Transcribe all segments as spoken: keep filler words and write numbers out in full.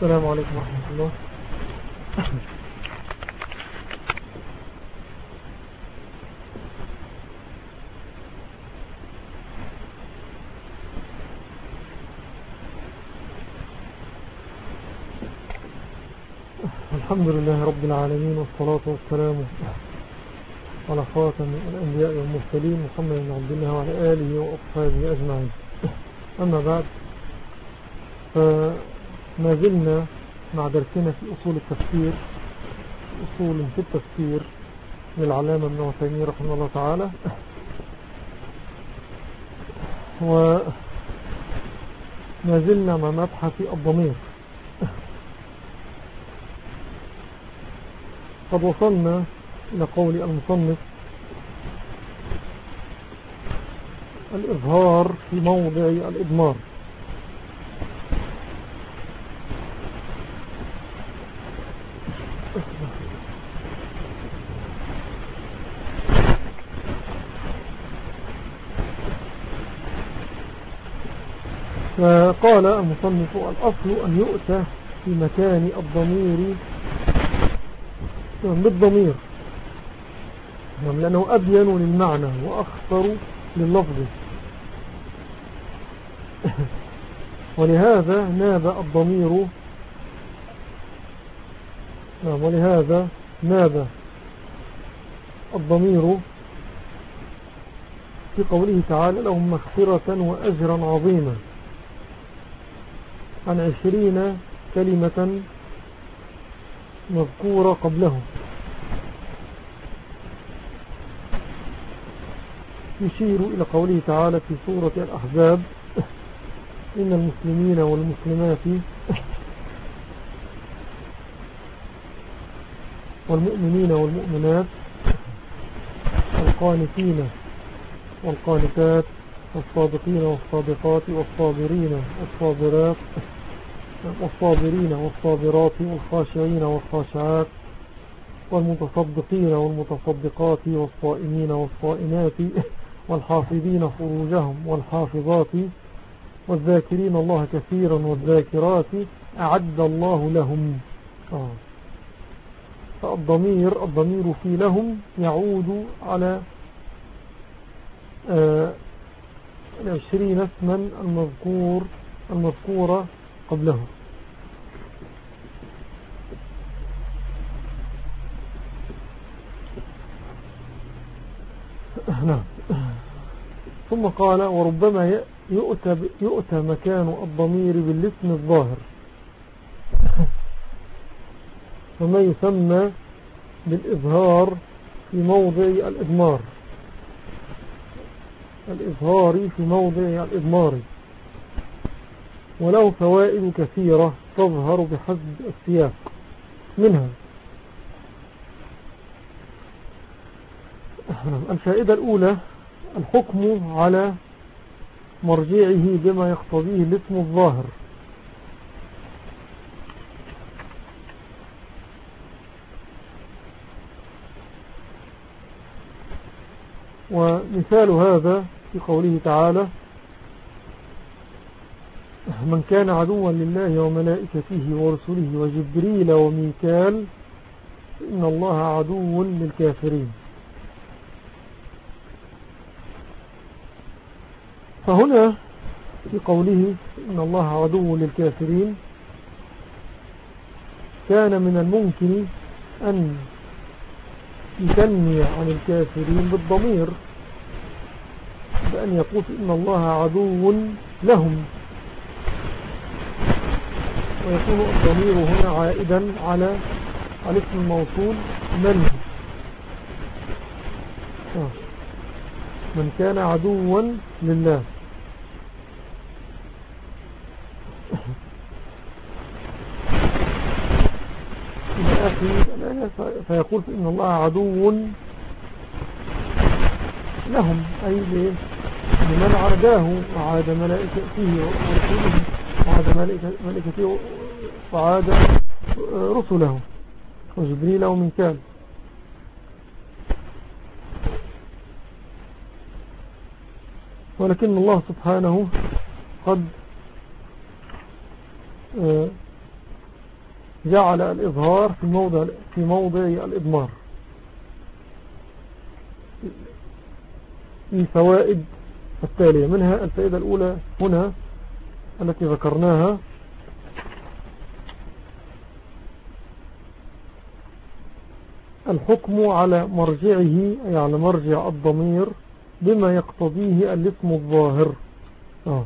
السلام عليكم ورحمة الله. الحمد لله رب العالمين، والصلاة والسلام على خاتم الأنبياء والمرسلين محمد بن عبد الله وعلى آله وأصحابه أجمعين. أما بعد، فما زلنا مع درسنا في أصول التفسير، أصول في التفسير للعلامة ابن عثيمين رحمه الله تعالى. وما زلنا مع مبحث الضمير. قد وصلنا إلى قول المصنف: الإظهار في موضع الإضمار. فقال المصنف: الأصل أن يؤتى في مكان الضمير بالضمير، لأنه أبين للمعنى وأخطر لللفظ، ولهذا ناب الضمير ولهذا ناب الضمير في قوله تعالى: لهم مغفرة وأجرا عظيما، عن عشرين كلمة مذكورة قبله، يشير إلى قوله تعالى في سورة الأحزاب: إن المسلمين والمسلمات والمؤمنين والمؤمنات والقانتين والقانتات والصادقين والصادقات والصابرين والصابرات والصابرين والصابرات والخاشعين والخاشعات والمتصدقين والمتصدقات والصائمين والصائمات والحافظين فروجهم والحافظات والذاكرين الله كثيرا والذاكرات أعد الله لهم. آه. فالضمير الضمير في لهم يعود على آه العشرين اسما المذكور المذكورة قبله. نعم. ثم قال: وربما يؤتى, يؤتى مكان الضمير بالاسم الظاهر، وما يسمى بالإظهار في موضع الإضمار، الإظهار في موضع الإضمار، وله فوائد كثيرة تظهر بحسب السياق. منها الفائدة الأولى: الحكم على مرجعه بما يقتضيه الاسم الظاهر، ومثال هذا في قوله تعالى: من كان عدوا لله وملائكته ورسله وجبريل وميكال إن الله عدو للكافرين. فهنا في قوله إن الله عدو للكافرين كان من الممكن أن يثني عن الكافرين بالضمير، بأن يقول إن الله عدو لهم، ويكون الضمير هنا عائدا على الاسم الموصول من من كان عدوا لله. فيقول إن الله عدو لهم، أي لمن عاداه وعاد ملائكته ورسوله وعاد ملائكته وعاد رسله وجبريل وميكال. ولكن الله سبحانه قد جعل الإظهار في موضع, في موضع الإضمار في فوائد التالية. منها الفائدة الأولى هنا التي ذكرناها: الحكم على مرجعه، أي على مرجع الضمير، بما يقتضيه الاسم الظاهر. آه.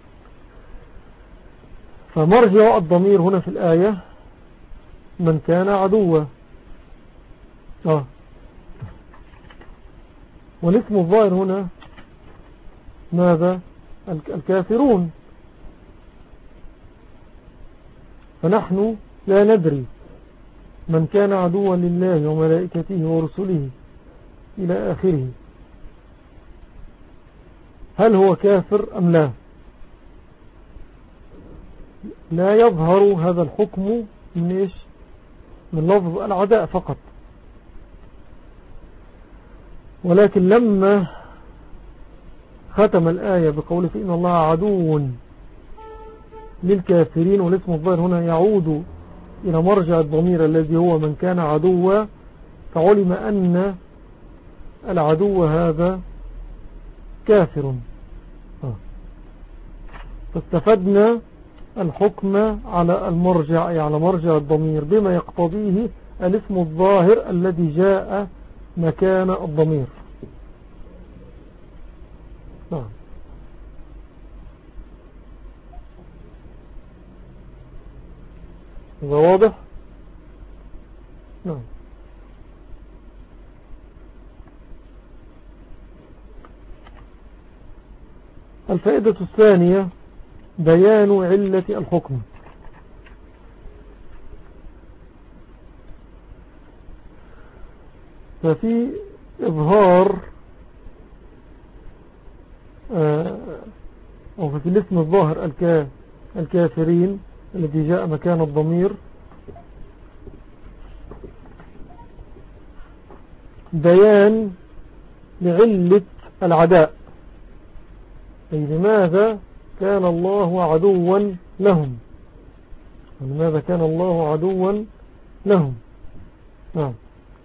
فمرجع الضمير هنا في الآية من كان عدوا، آه. والاسم الظاهر هنا ماذا؟ الكافرون. فنحن لا ندري من كان عدوا لله وملائكته ورسله إلى آخره، هل هو كافر أم لا؟ لا يظهر هذا الحكم من إيش؟ من لفظ العداء فقط. ولكن لما ختم الآية بقوله فإن الله عدو للكافرين، والاسم الظاهر هنا يعود إلى مرجع الضمير الذي هو من كان عدوا، فعلم أن العدو هذا كافر. فاستفدنا الحكم على المرجع، أي على مرجع الضمير، بما يقتضيه الاسم الظاهر الذي جاء مكان الضمير. نعم. هذا واضح؟ نعم. الفائدة الثانية: بيان علة الحكم. ففي إظهار أو في الاسم الظاهر الكافرين الذي جاء مكان الضمير بيان لعلة العداء، أي لماذا كان الله عدوا لهم، لماذا كان الله عدوا لهم. نعم.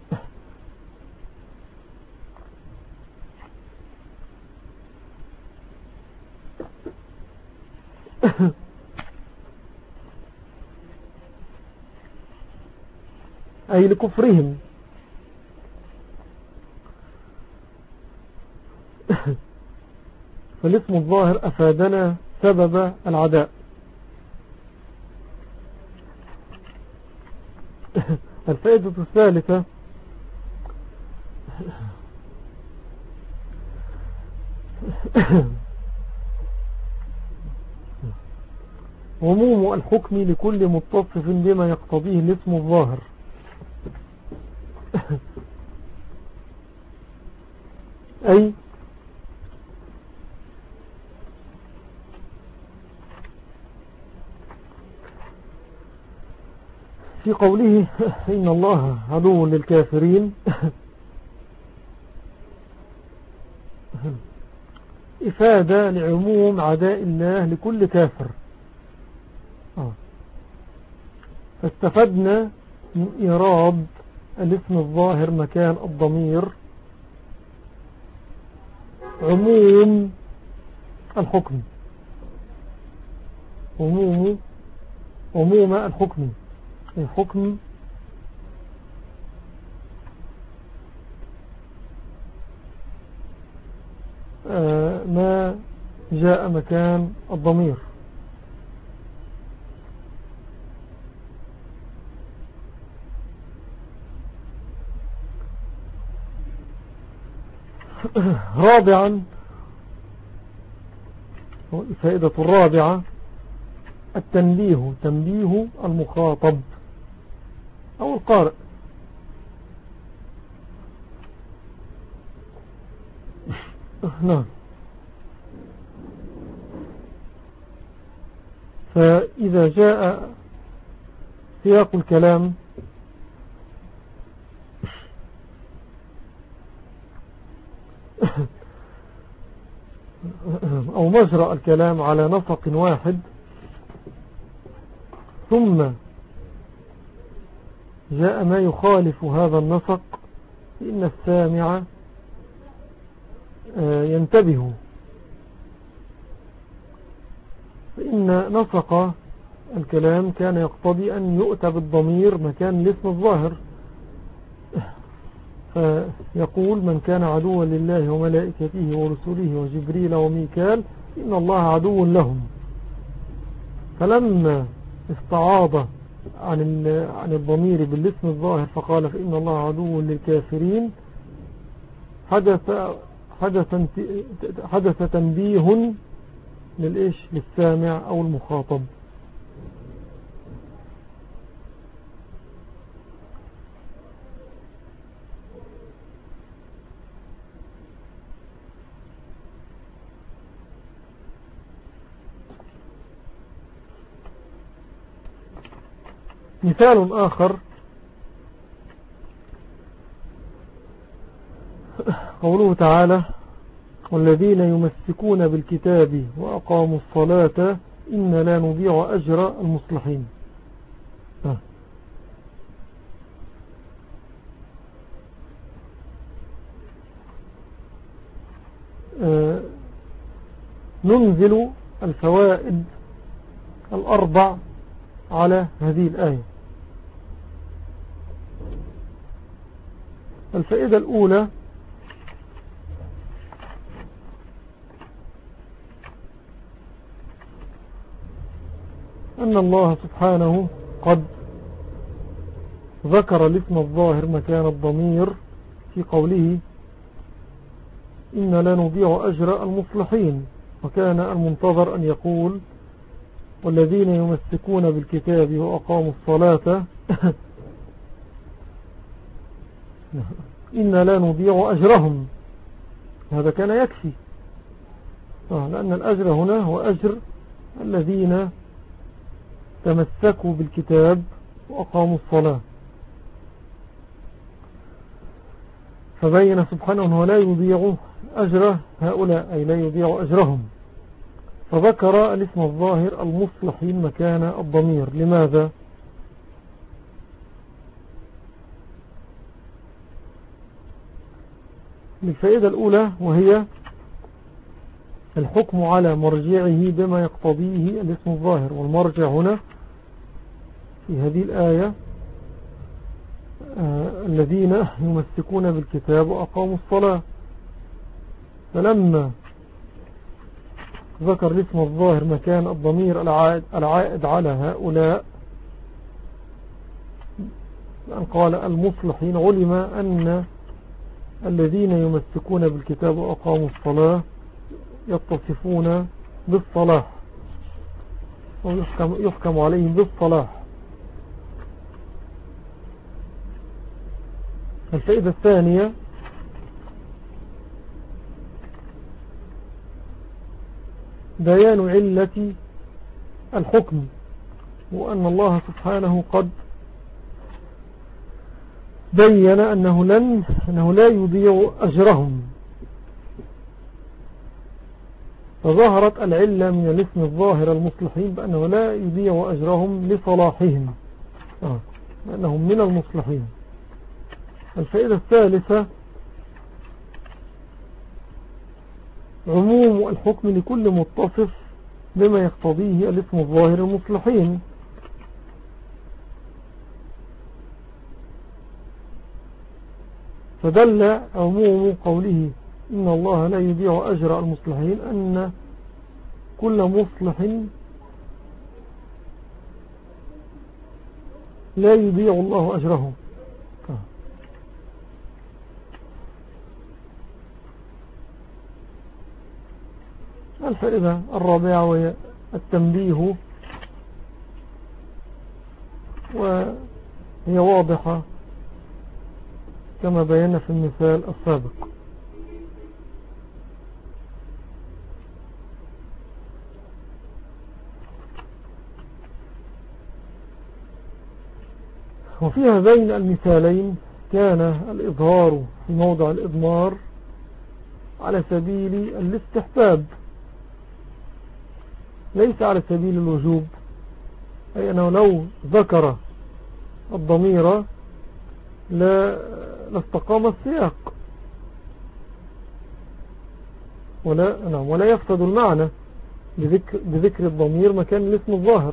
أي لكفرهم. فالاسم الظاهر أفادنا سبب العداء. الفائدة الثالثة: عموم الحكم لكل متصف بما يقتضيه الاسم الظاهر. أي في قوله إن الله عدو للكافرين إفادة لعموم عداء الله لكل كافر. فاستفدنا من إيراد الاسم الظاهر مكان الضمير عموم الحكم، عموم عموم الحكم، الحكم آه ما جاء مكان الضمير. رابعا، الفائدة الرابعة: التنبيه، تنبيه المخاطب أو القارئ. نعم. فإذا جاء سياق الكلام أو مجرى الكلام على نسق واحد، ثم جاء ما يخالف هذا النسق فإن السامع ينتبه، فإن نسق الكلام كان يقتضي أن يؤتى بالضمير مكان الاسم الظاهر، فيقول من كان عدوا لله وملائكته ورسله وجبريل وميكال إن الله عدو لهم. فلما استعاض عن عن الضمير بالاسم الظاهر فقال فإن الله عدو للكافرين، حدث حدث حدث تنبيه للإيش للسامع أو المخاطب. مثال آخر قوله تعالى والذين يمسكون بالكتاب وأقاموا الصلاة إن لا نضيع أجر المصلحين. آه. آه. ننزل الفوائد الأربع على هذه الآية. الفائدة الأولى أن الله سبحانه قد ذكر الاسم الظاهر مكان الضمير في قوله إن لا نضيع أجر المصلحين، وكان المنتظر أن يقول والذين يمسكون بالكتاب وأقاموا الصلاة إن لا نضيع أجرهم، هذا كان يكفي، لأن الأجر هنا هو أجر الذين تمسكوا بالكتاب وأقاموا الصلاة. فبين سبحانه أنه لا يضيع أجر هؤلاء، أي لا يضيع أجرهم، فذكر الاسم الظاهر المصلحين مكان الضمير. لماذا؟ للفائدة الأولى، وهي الحكم على مرجعه بما يقتضيه الاسم الظاهر، والمرجع هنا في هذه الآية آه الذين يمسكون بالكتاب وأقاموا الصلاة. فلما ذكر الاسم الظاهر مكان الضمير العائد, العائد على هؤلاء أن قال المصلحين، علم أن الذين يمسكون بالكتاب وأقاموا الصلاة يتصفون بالصلاح ويحكم يحكم عليهم بالصلاح. الفائدة الثانية بيان علة الحكم، وأن الله سبحانه قد بين أنه, لن أنه لا يضيع أجرهم، فظهرت العلة من الاسم الظاهر المصلحين بأنه لا يضيع أجرهم لصلاحهم، آه. لأنهم من المصلحين. الفائدة الثالثة عموم الحكم لكل متصف بما يقتضيه الاسم الظاهر المصلحين، فدل عموم قوله إن الله لا يضيع أجر المصلحين أن كل مصلح لا يضيع الله أجره. الفائدة الرابعة وهي التنبيه، وهي واضحة كما بينا في المثال السابق. وفي هذين المثالين كان الإظهار في موضع الإضمار على سبيل الاستحباب ليس على سبيل الوجوب، أي أنه لو ذكر الضمير لا لاستقام السياق ولا, نعم ولا يفسد المعنى بذكر, بذكر الضمير مكان الاسم الظاهر.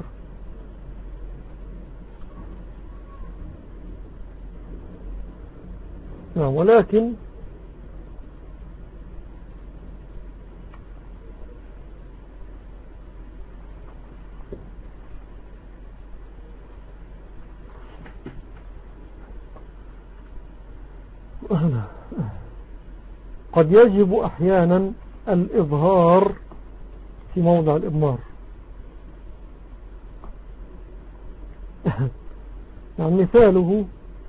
نعم ولكن قد يجب أحيانا الإظهار في موضع الإضمار. يعني مثاله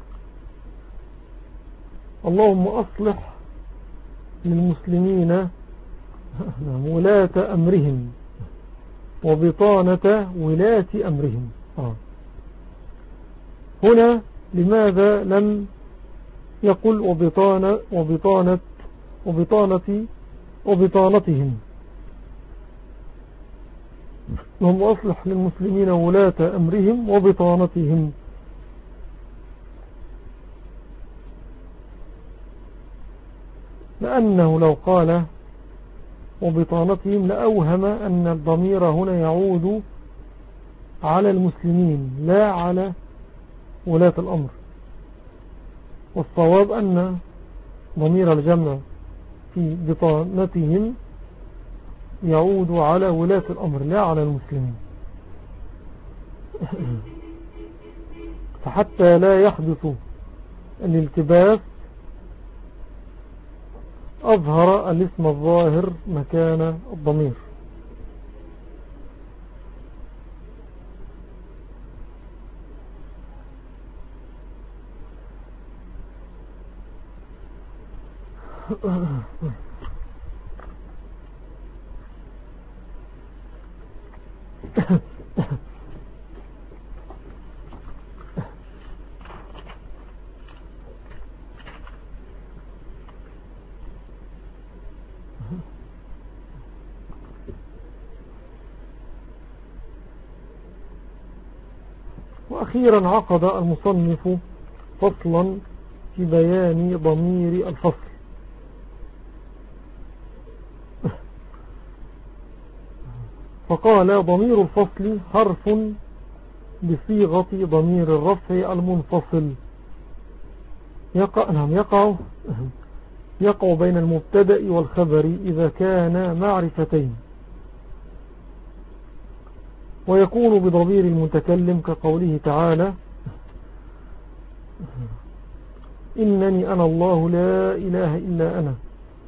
اللهم أصلح للمسلمين ولاة أمرهم وبطانة ولاة أمرهم. هنا لماذا لم يقول وبطانة وبطانة وبطانة وبطانتهم؟ هم أصلح للمسلمين ولاة أمرهم وبطانتهم. لأنه لو قال وبطانتهم لأوهم أن الضمير هنا يعود على المسلمين لا على ولاة الأمر، والصواب أن ضمير الجمع في بطانتهم يعود على ولاة الأمر لا على المسلمين. فحتى لا يحدث الالتباس أظهر الاسم الظاهر مكان الضمير. وأخيرا عقد المصنف فصلا في بيان ضمير الفصل. فقال ضمير الفصل حرف بصيغة ضمير الرفع المنفصل يقع, نعم يقع, يقع بين المبتدأ والخبر إذا كان معرفتين، ويكون بضمير المتكلم كقوله تعالى إنني أنا الله لا إله إلا أنا.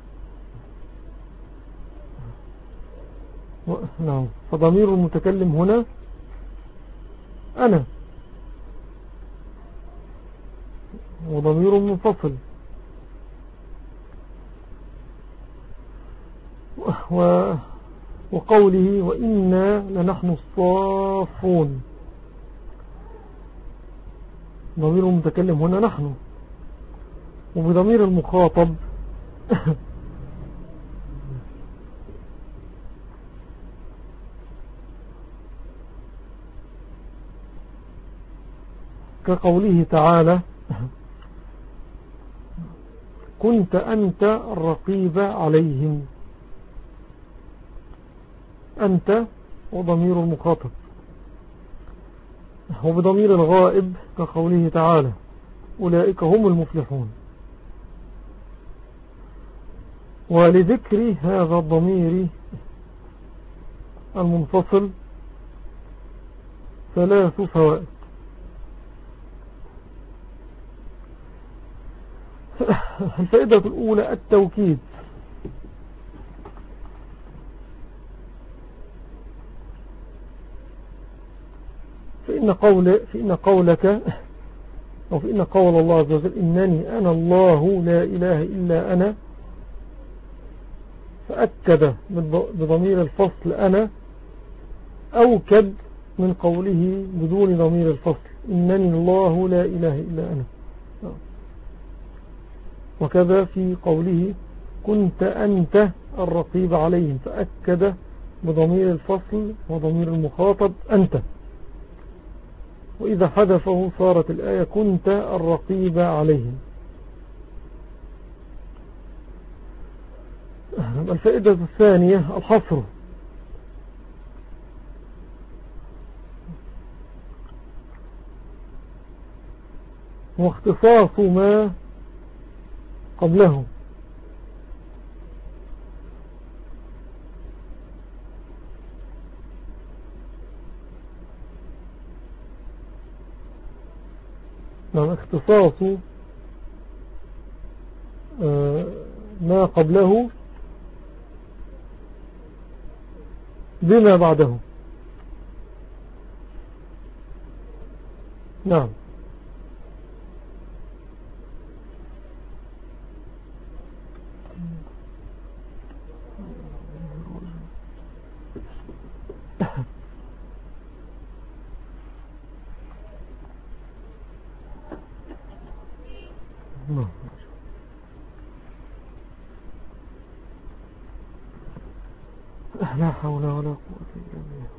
نعم فضمير المتكلم هنا أنا، وضمير منفصل. و وقوله وإنا لنحن الصافون، ضمير المتكلم هنا نحن، وبضمير المخاطب كقوله تعالى كنت أنت الرقيب عليهم. أنت وضمير المخاطب، وبضمير الغائب كقوله تعالى أولئك هم المفلحون. ولذكر هذا الضمير المنفصل ثلاث فوائد. الفائدة الأولى التوكيد، فإن, قول فإن قولك أو فإن قول الله عز وجل إنني أنا الله لا إله إلا أنا، فأكد بضمير الفصل أنا أوكد من قوله بدون ضمير الفصل إنني الله لا إله إلا أنا. وكذا في قوله كنت أنت الرقيب عليهم، فأكد بضمير الفصل وضمير المخاطب أنت. وإذا حذفه صارت الآية كنت الرقيب عليهم. الفائدة الثانية الحصر، واختصاص ما قبله. نعم، اختصاص ما قبله بما بعده. نعم. لا حول ولا قوة إلا بالله.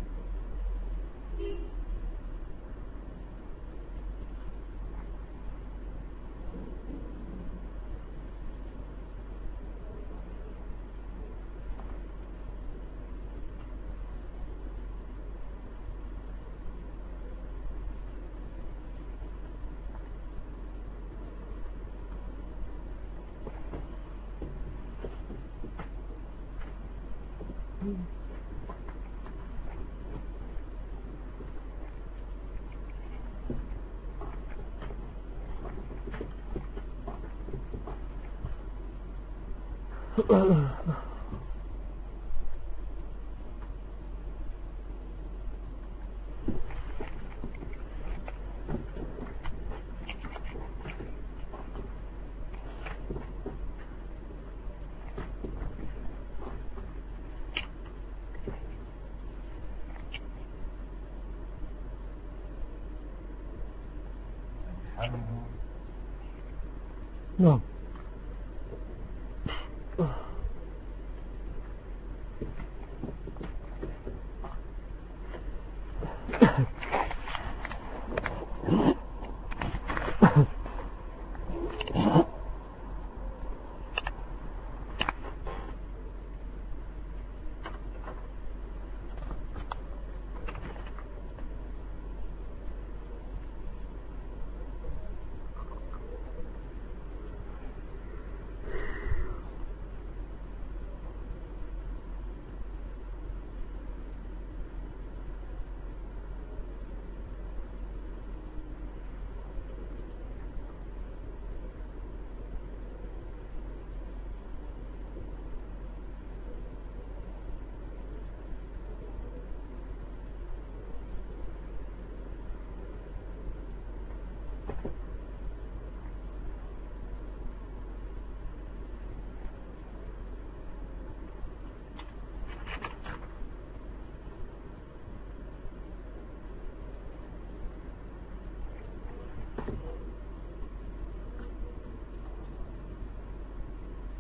نعم.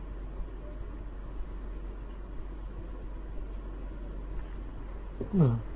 نعم.